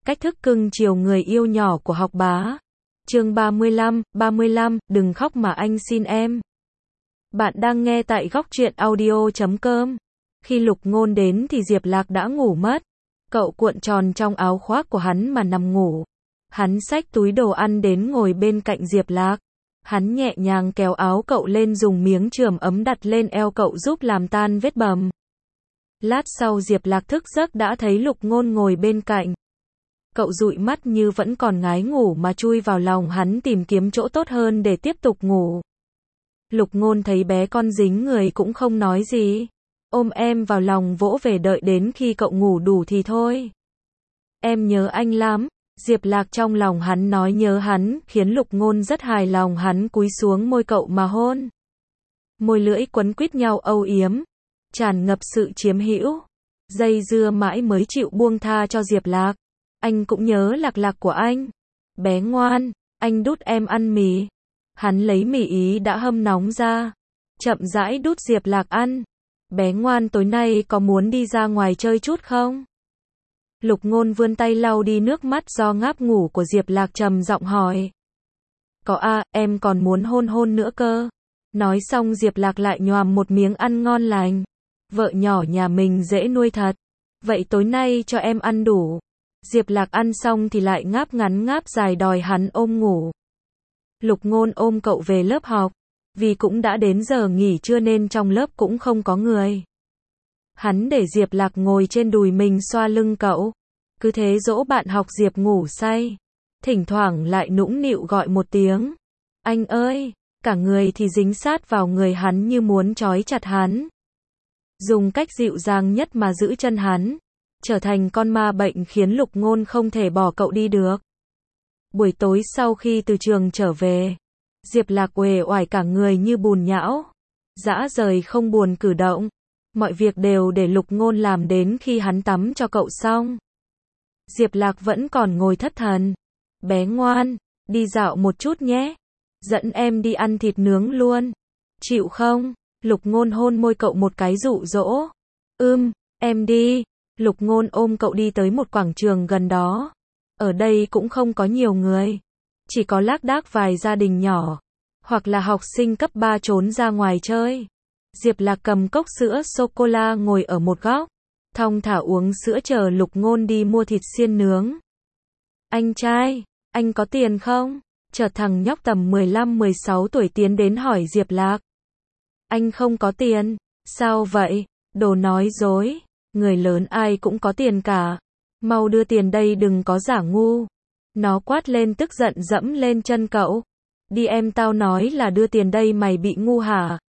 Cách thức cưng chiều người yêu nhỏ của học bá. Chương 35, đừng khóc mà anh xin em. Bạn đang nghe tại góc truyện audio.com. Khi Lục Ngôn đến thì Diệp Lạc đã ngủ mất. Cậu cuộn tròn trong áo khoác của hắn mà nằm ngủ. Hắn xách túi đồ ăn đến ngồi bên cạnh Diệp Lạc. Hắn nhẹ nhàng kéo áo cậu lên, dùng miếng chườm ấm đặt lên eo cậu giúp làm tan vết bầm. Lát sau Diệp Lạc thức giấc đã thấy Lục Ngôn ngồi bên cạnh. Cậu dụi mắt như vẫn còn ngái ngủ mà chui vào lòng hắn, tìm kiếm chỗ tốt hơn để tiếp tục ngủ. Lục Ngôn thấy bé con dính người cũng không nói gì. Ôm em vào lòng vỗ về, đợi đến khi cậu ngủ đủ thì thôi. Em nhớ anh lắm. Diệp Lạc trong lòng hắn nói nhớ hắn, khiến Lục Ngôn rất hài lòng. Hắn cúi xuống môi cậu mà hôn. Môi lưỡi quấn quýt nhau âu yếm, tràn ngập sự chiếm hữu. Dây dưa mãi mới chịu buông tha cho Diệp Lạc. Anh cũng nhớ Lạc Lạc của anh. Bé ngoan, anh đút em ăn mì. Hắn lấy mì ý đã hâm nóng ra, chậm rãi đút Diệp Lạc ăn. Bé ngoan, tối nay có muốn đi ra ngoài chơi chút không? Lục Ngôn vươn tay lau đi nước mắt do ngáp ngủ của Diệp Lạc, trầm giọng hỏi. Có à, em còn muốn hôn hôn nữa cơ. Nói xong Diệp Lạc lại nhoàm một miếng ăn ngon lành. Vợ nhỏ nhà mình dễ nuôi thật. Vậy tối nay cho em ăn đủ. Diệp Lạc ăn xong thì lại ngáp ngắn ngáp dài đòi hắn ôm ngủ. Lục Ngôn ôm cậu về lớp học. Vì cũng đã đến giờ nghỉ trưa nên trong lớp cũng không có người. Hắn để Diệp Lạc ngồi trên đùi mình xoa lưng cậu. Cứ thế dỗ bạn học Diệp ngủ say. Thỉnh thoảng lại nũng nịu gọi một tiếng. Anh ơi! Cả người thì dính sát vào người hắn như muốn trói chặt hắn. Dùng cách dịu dàng nhất mà giữ chân hắn. Trở thành con ma bệnh khiến Lục Ngôn không thể bỏ cậu đi được. Buổi tối sau khi từ trường trở về, Diệp Lạc uể oải cả người như bùn nhão. Dã rời không buồn cử động. Mọi việc đều để Lục Ngôn làm đến khi hắn tắm cho cậu xong. Diệp Lạc vẫn còn ngồi thất thần. Bé ngoan, đi dạo một chút nhé. Dẫn em đi ăn thịt nướng luôn. Chịu không? Lục Ngôn hôn môi cậu một cái dụ dỗ. Em đi. Lục Ngôn ôm cậu đi tới một quảng trường gần đó. Ở đây cũng không có nhiều người. Chỉ có lác đác vài gia đình nhỏ. Hoặc là học sinh cấp 3 trốn ra ngoài chơi. Diệp Lạc cầm cốc sữa sô-cô-la ngồi ở một góc. Thong thả uống sữa chờ Lục Ngôn đi mua thịt xiên nướng. Anh trai, anh có tiền không? Chợt thằng nhóc tầm 15-16 tuổi tiến đến hỏi Diệp Lạc. Anh không có tiền. Sao vậy? Đồ nói dối. Người lớn ai cũng có tiền cả. Mau đưa tiền đây, đừng có giả ngu. Nó quát lên tức giận dẫm lên chân cậu. Đi em, tao nói là đưa tiền đây, mày bị ngu hả?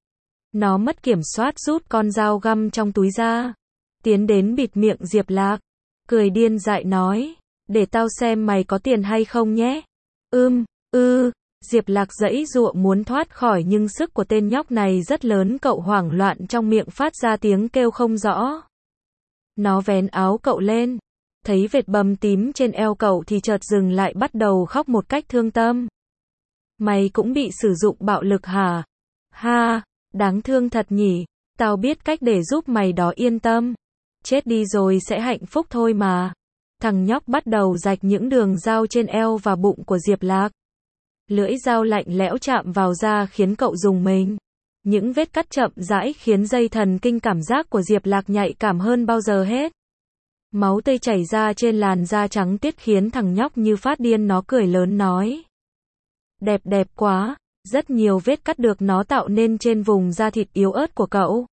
Nó mất kiểm soát rút con dao găm trong túi ra. Tiến đến bịt miệng Diệp Lạc. Cười điên dại nói. Để tao xem mày có tiền hay không nhé. Diệp Lạc giãy giụa muốn thoát khỏi nhưng sức của tên nhóc này rất lớn, cậu hoảng loạn trong miệng phát ra tiếng kêu không rõ. Nó vén áo cậu lên. Thấy vệt bầm tím trên eo cậu thì chợt dừng lại, bắt đầu khóc một cách thương tâm. Mày cũng bị sử dụng bạo lực hả? Ha, đáng thương thật nhỉ. Tao biết cách để giúp mày đó, yên tâm. Chết đi rồi sẽ hạnh phúc thôi mà. Thằng nhóc bắt đầu rạch những đường dao trên eo và bụng của Diệp Lạc. Lưỡi dao lạnh lẽo chạm vào da khiến cậu rùng mình. Những vết cắt chậm rãi khiến dây thần kinh cảm giác của Diệp Lạc nhạy cảm hơn bao giờ hết. Máu tươi chảy ra trên làn da trắng tiết khiến thằng nhóc như phát điên, nó cười lớn nói. Đẹp quá, rất nhiều vết cắt được nó tạo nên trên vùng da thịt yếu ớt của cậu.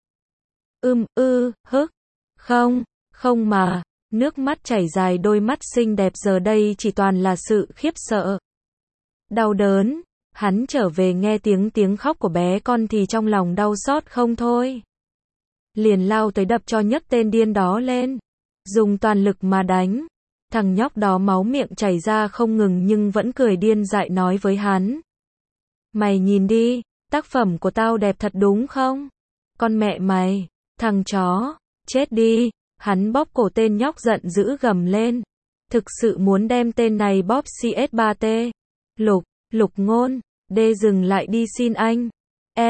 Không mà, nước mắt chảy dài, đôi mắt xinh đẹp giờ đây chỉ toàn là sự khiếp sợ. Đau đớn, hắn trở về nghe tiếng khóc của bé con thì trong lòng đau xót không thôi. Liền lao tới đập cho nhấc tên điên đó lên. Dùng toàn lực mà đánh. Thằng nhóc đó máu miệng chảy ra không ngừng nhưng vẫn cười điên dại nói với hắn. Mày nhìn đi, tác phẩm của tao đẹp thật đúng không? Con mẹ mày, thằng chó, chết đi. Hắn bóp cổ tên nhóc, giận dữ gầm lên. Thực sự muốn đem tên này bóp CS3T. Lục Ngôn, dừng lại đi xin anh.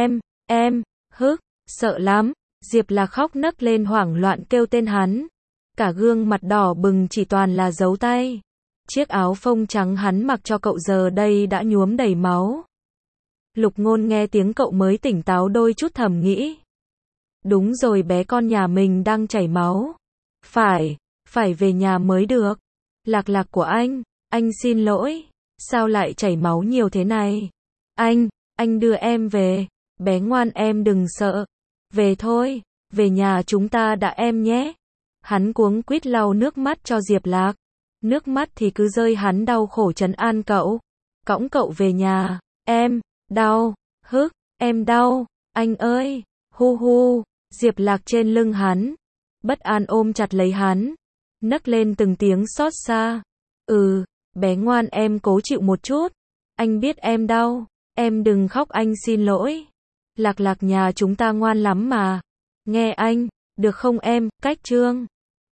Em, sợ lắm. Diệp Lạc khóc nấc lên hoảng loạn kêu tên hắn. cả gương mặt đỏ bừng chỉ toàn là dấu tay. Chiếc áo phông trắng hắn mặc cho cậu giờ đây đã nhuốm đầy máu. Lục Ngôn nghe tiếng cậu mới tỉnh táo đôi chút, thầm nghĩ. Đúng rồi, bé con nhà mình đang chảy máu. Phải về nhà mới được. Lạc Lạc của anh xin lỗi. Sao lại chảy máu nhiều thế này? Anh đưa em về. Bé ngoan em đừng sợ. Về thôi, về nhà chúng ta đã em nhé. Hắn cuống quýt lau nước mắt cho Diệp Lạc. Nước mắt thì cứ rơi, hắn đau khổ trấn an cậu. Cõng cậu về nhà. Em đau, em đau, anh ơi, hu hu. Diệp Lạc trên lưng hắn, bất an ôm chặt lấy hắn, nấc lên từng tiếng xót xa. Bé ngoan em cố chịu một chút. Anh biết em đau, em đừng khóc, anh xin lỗi. Lạc Lạc nhà chúng ta ngoan lắm mà. Nghe anh, được không em? Cách chương